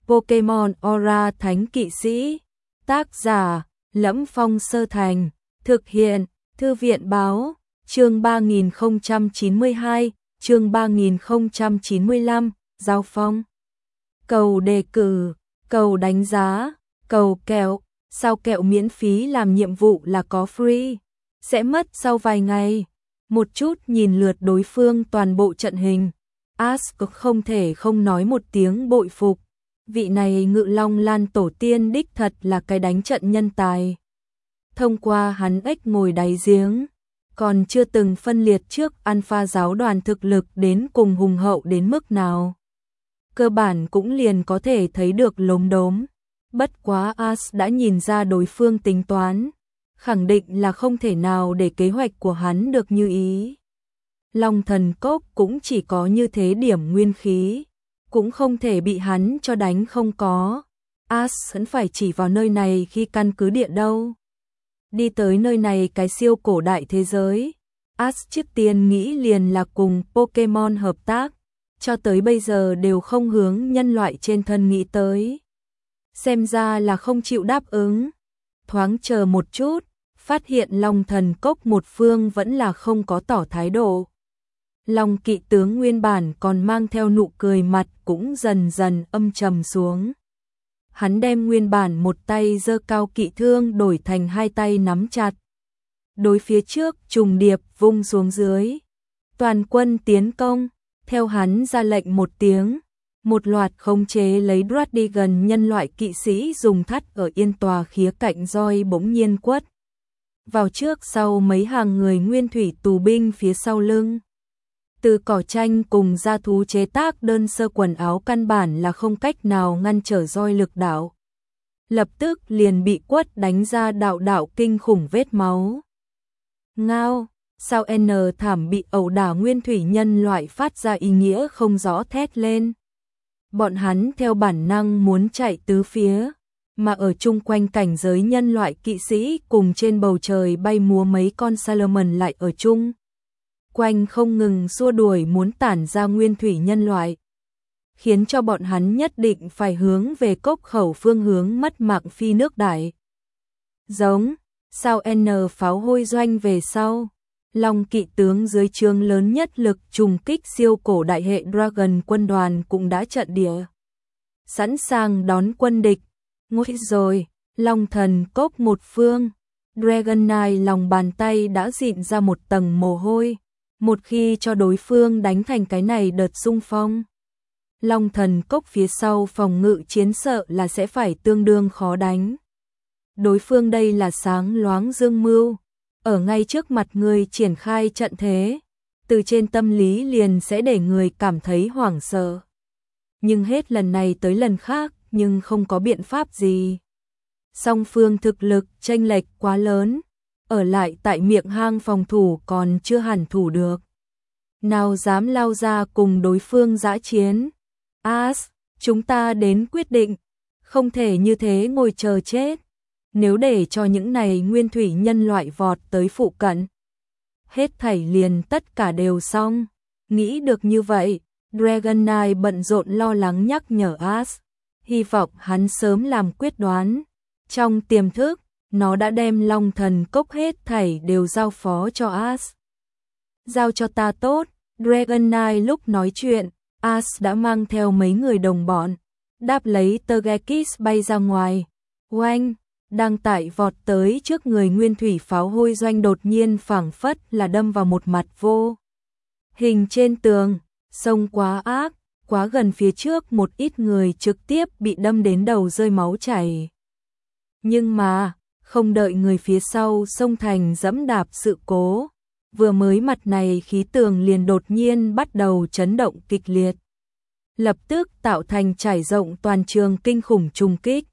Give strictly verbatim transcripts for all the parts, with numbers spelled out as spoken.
Pokemon Aura Thánh Kỵ Sĩ. Tác giả: Lẫm Phong Sơ Thành. Thực hiện: Thư viện báo. Chương ba nghìn không trăm chín mươi hai, chương ba nghìn không trăm chín mươi lăm, giao phong. Cầu đề cử, cầu đánh giá, cầu kẹo. Sao kẹo miễn phí làm nhiệm vụ là có free, sẽ mất sau vài ngày. Một chút nhìn lượt đối phương toàn bộ trận hình, Ash không thể không nói một tiếng bội phục. Vị này Ngự Long Lan tổ tiên đích thật là cái đánh trận nhân tài. Thông qua hắn ếch ngồi đáy giếng, còn chưa từng phân liệt trước Alpha giáo đoàn thực lực đến cùng hùng hậu đến mức nào. Cơ bản cũng liền có thể thấy được lốm đốm. Bất quá Ash đã nhìn ra đối phương tính toán, khẳng định là không thể nào để kế hoạch của hắn được như ý. Long thần cốc cũng chỉ có như thế điểm nguyên khí, cũng không thể bị hắn cho đánh không có. Ash vẫn phải chỉ vào nơi này khi căn cứ địa đâu. Đi tới nơi này cái siêu cổ đại thế giới, Ash trước tiên nghĩ liền là cùng Pokemon hợp tác, cho tới bây giờ đều không hướng nhân loại trên thân nghĩ tới. Xem ra là không chịu đáp ứng. Thoáng chờ một chút, phát hiện Long thần cốc một phương vẫn là không có tỏ thái độ. Long kỵ tướng nguyên bản còn mang theo nụ cười mặt cũng dần dần âm trầm xuống. Hắn đem nguyên bản một tay giơ cao kỵ thương đổi thành hai tay nắm chặt. Đối phía trước trùng điệp vung xuống dưới. Toàn quân tiến công, theo hắn ra lệnh một tiếng. Một loạt khống chế lấy Dradigan nhân loại kỵ sĩ dùng thắt ở yên tòa khía cạnh roi bỗng nhiên quất vào trước sau mấy hàng người nguyên thủy tù binh phía sau lưng. Từ cỏ tranh cùng gia thú chế tác đơn sơ quần áo căn bản là không cách nào ngăn trở roi lực đạo. Lập tức liền bị quất đánh ra đạo đạo kinh khủng vết máu. Ngao, sao N thảm bị ẩu đả nguyên thủy nhân loại phát ra ý nghĩa không rõ thét lên. Bọn hắn theo bản năng muốn chạy tứ phía, mà ở chung quanh cảnh giới nhân loại kỵ sĩ cùng trên bầu trời bay múa mấy con Salomon lại ở chung quanh không ngừng xua đuổi muốn tản ra nguyên thủy nhân loại, khiến cho bọn hắn nhất định phải hướng về cốc khẩu phương hướng mất mạng phi nước đại. Giống, sao N pháo hôi doanh về sau, Long kỵ tướng dưới trướng lớn nhất lực trùng kích siêu cổ đại hệ Dragon quân đoàn cũng đã trận địa, sẵn sàng đón quân địch. Ngồi rồi, Long thần cốc một phương, Dragon Knight lòng bàn tay đã dịn ra một tầng mồ hôi. Một khi cho đối phương đánh thành cái này đợt xung phong, Long thần cốc phía sau phòng ngự chiến sợ là sẽ phải tương đương khó đánh. Đối phương đây là sáng loáng dương mưu, ở ngay trước mặt người triển khai trận thế, từ trên tâm lý liền sẽ để người cảm thấy hoảng sợ. Nhưng hết lần này tới lần khác, nhưng không có biện pháp gì. Song phương thực lực chênh lệch quá lớn, ở lại tại miệng hang phòng thủ còn chưa hẳn thủ được. Nào dám lao ra cùng đối phương dã chiến. Ash, chúng ta đến quyết định, không thể như thế ngồi chờ chết. Nếu để cho những này nguyên thủy nhân loại vọt tới phụ cận, hết thảy liền tất cả đều xong. Nghĩ được như vậy, Dragon Knight bận rộn lo lắng nhắc nhở Ash, hy vọng hắn sớm làm quyết đoán. Trong tiềm thức, nó đã đem Long thần cốc hết thảy đều giao phó cho Ash. Giao cho ta tốt. Dragon Knight lúc nói chuyện, Ash đã mang theo mấy người đồng bọn, đáp lấy Togekiss bay ra ngoài. Oanh, đang tại vọt tới trước người nguyên thủy pháo hôi doanh đột nhiên phảng phất là đâm vào một mặt vô hình trên tường, xông quá ác, quá gần phía trước một ít người trực tiếp bị đâm đến đầu rơi máu chảy. Nhưng mà, không đợi người phía sau xông thành dẫm đạp sự cố, vừa mới mặt này khí tường liền đột nhiên bắt đầu chấn động kịch liệt. Lập tức tạo thành trải rộng toàn trường kinh khủng trùng kích.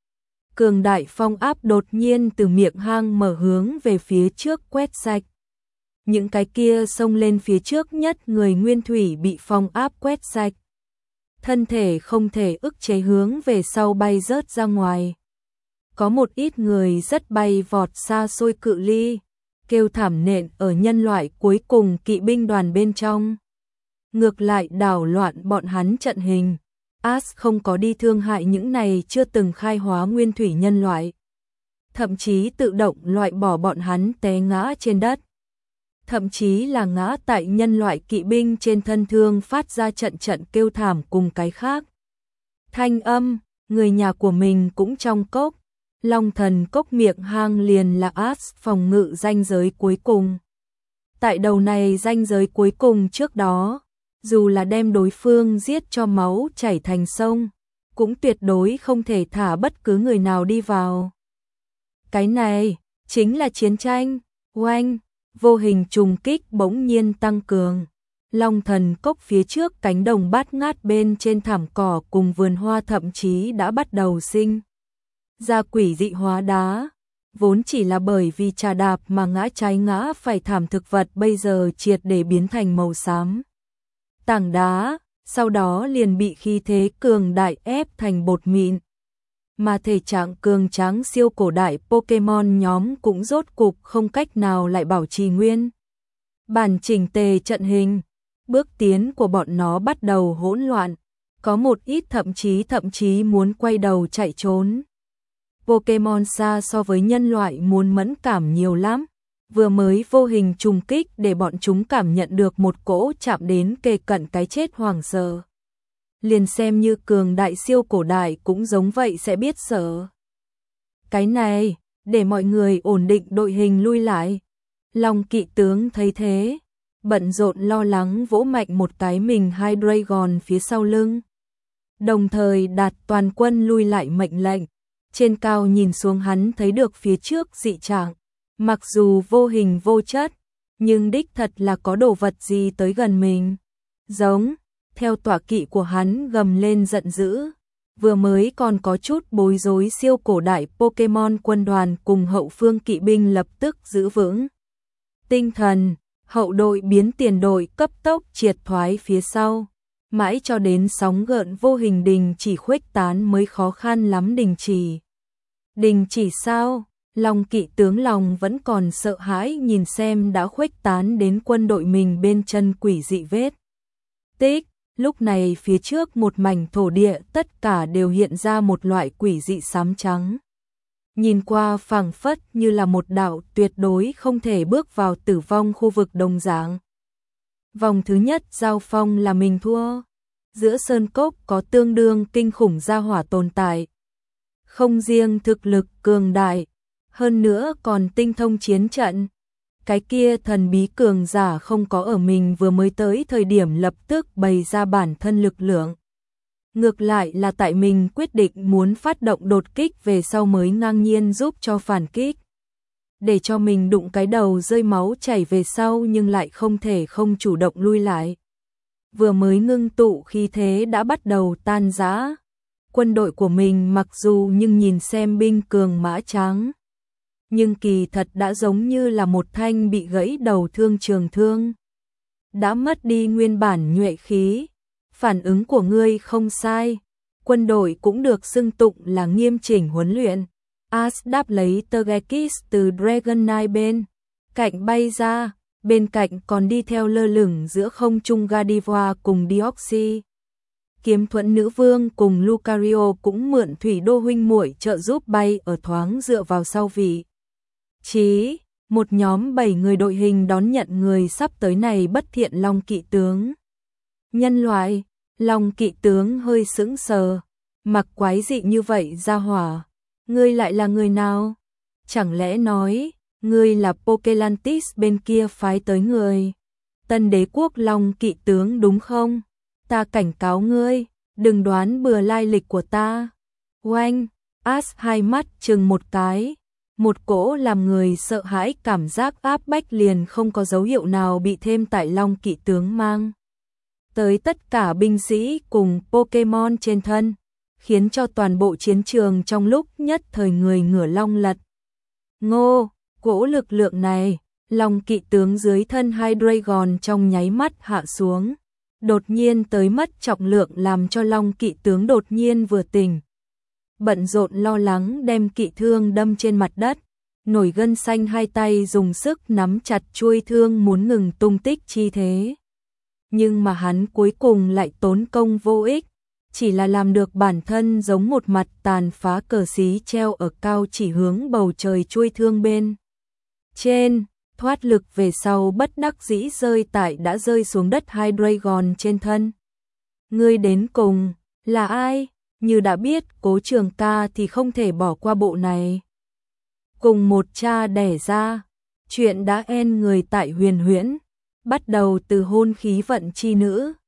Cường đại phong áp đột nhiên từ miệng hang mở hướng về phía trước quét sạch. Những cái kia xông lên phía trước nhất người nguyên thủy bị phong áp quét sạch. Thân thể không thể ức chế hướng về sau bay rớt ra ngoài. Có một ít người rất bay vọt xa xôi cự ly, kêu thảm nện ở nhân loại cuối cùng kỵ binh đoàn bên trong. Ngược lại đảo loạn bọn hắn trận hình, Ash không có đi thương hại những này chưa từng khai hóa nguyên thủy nhân loại. Thậm chí tự động loại bỏ bọn hắn té ngã trên đất. Thậm chí là ngã tại nhân loại kỵ binh trên thân thương phát ra trận trận kêu thảm cùng cái khác. Thanh âm, người nhà của mình cũng trong cốc. Long thần cốc miệng hang liền là Ash phòng ngự ranh giới cuối cùng. Tại đầu này ranh giới cuối cùng trước đó, dù là đem đối phương giết cho máu chảy thành sông, cũng tuyệt đối không thể thả bất cứ người nào đi vào. Cái này chính là chiến tranh. Oanh, vô hình trùng kích bỗng nhiên tăng cường. Long thần cốc phía trước cánh đồng bát ngát bên trên thảm cỏ cùng vườn hoa thậm chí đã bắt đầu sinh ra quỷ dị hóa đá. Vốn chỉ là bởi vì trà đạp mà ngã trái ngã phải thảm thực vật bây giờ triệt để biến thành màu xám. Tảng đá, sau đó liền bị khí thế cường đại ép thành bột mịn. Mà thể trạng cường tráng siêu cổ đại Pokemon nhóm cũng rốt cục không cách nào lại bảo trì nguyên bản chỉnh tề trận hình. Bước tiến của bọn nó bắt đầu hỗn loạn, có một ít thậm chí thậm chí muốn quay đầu chạy trốn. Pokemon xa so với nhân loại muốn mẫn cảm nhiều lắm, vừa mới vô hình trùng kích để bọn chúng cảm nhận được một cỗ chạm đến kề cận cái chết hoảng sợ. Liền xem như cường đại siêu cổ đại cũng giống vậy sẽ biết sợ. Cái này, để mọi người ổn định đội hình lui lại. Long kỵ tướng thấy thế, bận rộn lo lắng vỗ mạnh một cái mình hai Dragon phía sau lưng. Đồng thời đạt toàn quân lui lại mệnh lệnh. Trên cao nhìn xuống hắn thấy được phía trước dị trạng, mặc dù vô hình vô chất, nhưng đích thật là có đồ vật gì tới gần mình. Giống, theo tọa kỵ của hắn gầm lên giận dữ, vừa mới còn có chút bối rối siêu cổ đại Pokemon quân đoàn cùng hậu phương kỵ binh lập tức giữ vững tinh thần, hậu đội biến tiền đội cấp tốc triệt thoái phía sau. Mãi cho đến sóng gợn vô hình đình chỉ khuếch tán mới khó khăn lắm đình chỉ. Đình chỉ sao? Long kỵ tướng lòng vẫn còn sợ hãi nhìn xem đã khuếch tán đến quân đội mình bên chân quỷ dị vết tích. Lúc này phía trước một mảnh thổ địa tất cả đều hiện ra một loại quỷ dị xám trắng. Nhìn qua phảng phất như là một đạo tuyệt đối không thể bước vào tử vong khu vực đồng dạng. Vòng thứ nhất giao phong là mình thua. Giữa sơn cốc có tương đương kinh khủng gia hỏa tồn tại. Không riêng thực lực cường đại, hơn nữa còn tinh thông chiến trận. Cái kia thần bí cường giả không có ở mình vừa mới tới thời điểm lập tức bày ra bản thân lực lượng. Ngược lại là tại mình quyết định muốn phát động đột kích về sau mới ngang nhiên giúp cho phản kích. Để cho mình đụng cái đầu rơi máu chảy về sau nhưng lại không thể không chủ động lui lại. Vừa mới ngưng tụ khí thế đã bắt đầu tan rã. Quân đội của mình mặc dù nhưng nhìn xem binh cường mã tráng, nhưng kỳ thật đã giống như là một thanh bị gãy đầu thương trường thương. Đã mất đi nguyên bản nhuệ khí. Phản ứng của ngươi không sai. Quân đội cũng được xưng tụng là nghiêm chỉnh huấn luyện. Ash đáp lấy Togekiss từ Dragonite bên cạnh bay ra, bên cạnh còn đi theo lơ lửng giữa không trung Gardevoir cùng Deoxys. Kiếm Thuẫn nữ vương cùng Lucario cũng mượn thủy đô huynh muội trợ giúp bay ở thoáng dựa vào sau vị trí. Một nhóm bảy người đội hình đón nhận người sắp tới này bất thiện Long kỵ tướng. Nhân loại, Long kỵ tướng hơi sững sờ, mặc quái dị như vậy ra hỏa. Ngươi lại là người nào? Chẳng lẽ nói, ngươi là Pokelantis bên kia phái tới người? Tân đế quốc Long kỵ tướng đúng không? Ta cảnh cáo ngươi, đừng đoán bừa lai lịch của ta. Oanh, Ash hai mắt chừng một cái, một cỗ làm người sợ hãi cảm giác áp bách liền không có dấu hiệu nào bị thêm tại Long kỵ tướng mang tới tất cả binh sĩ cùng Pokemon trên thân, khiến cho toàn bộ chiến trường trong lúc nhất thời người ngửa long lật. Ngô, cỗ lực lượng này, Long kỵ tướng dưới thân hai Dragon trong nháy mắt hạ xuống. Đột nhiên tới mất trọng lượng làm cho Long kỵ tướng đột nhiên vừa tỉnh. Bận rộn lo lắng đem kỵ thương đâm trên mặt đất, nổi gân xanh hai tay dùng sức nắm chặt chuôi thương muốn ngừng tung tích chi thế. Nhưng mà hắn cuối cùng lại tốn công vô ích, chỉ là làm được bản thân giống một mặt tàn phá cờ xí treo ở cao chỉ hướng bầu trời chui thương bên trên, thoát lực về sau bất đắc dĩ rơi tại đã rơi xuống đất hai dragon trên thân. Ngươi đến cùng là ai? Như đã biết Cố Trường Ca thì không thể bỏ qua bộ này. Cùng một cha đẻ ra, chuyện đã en người tại Huyền Huyễn, bắt đầu từ hôn khí vận chi nữ,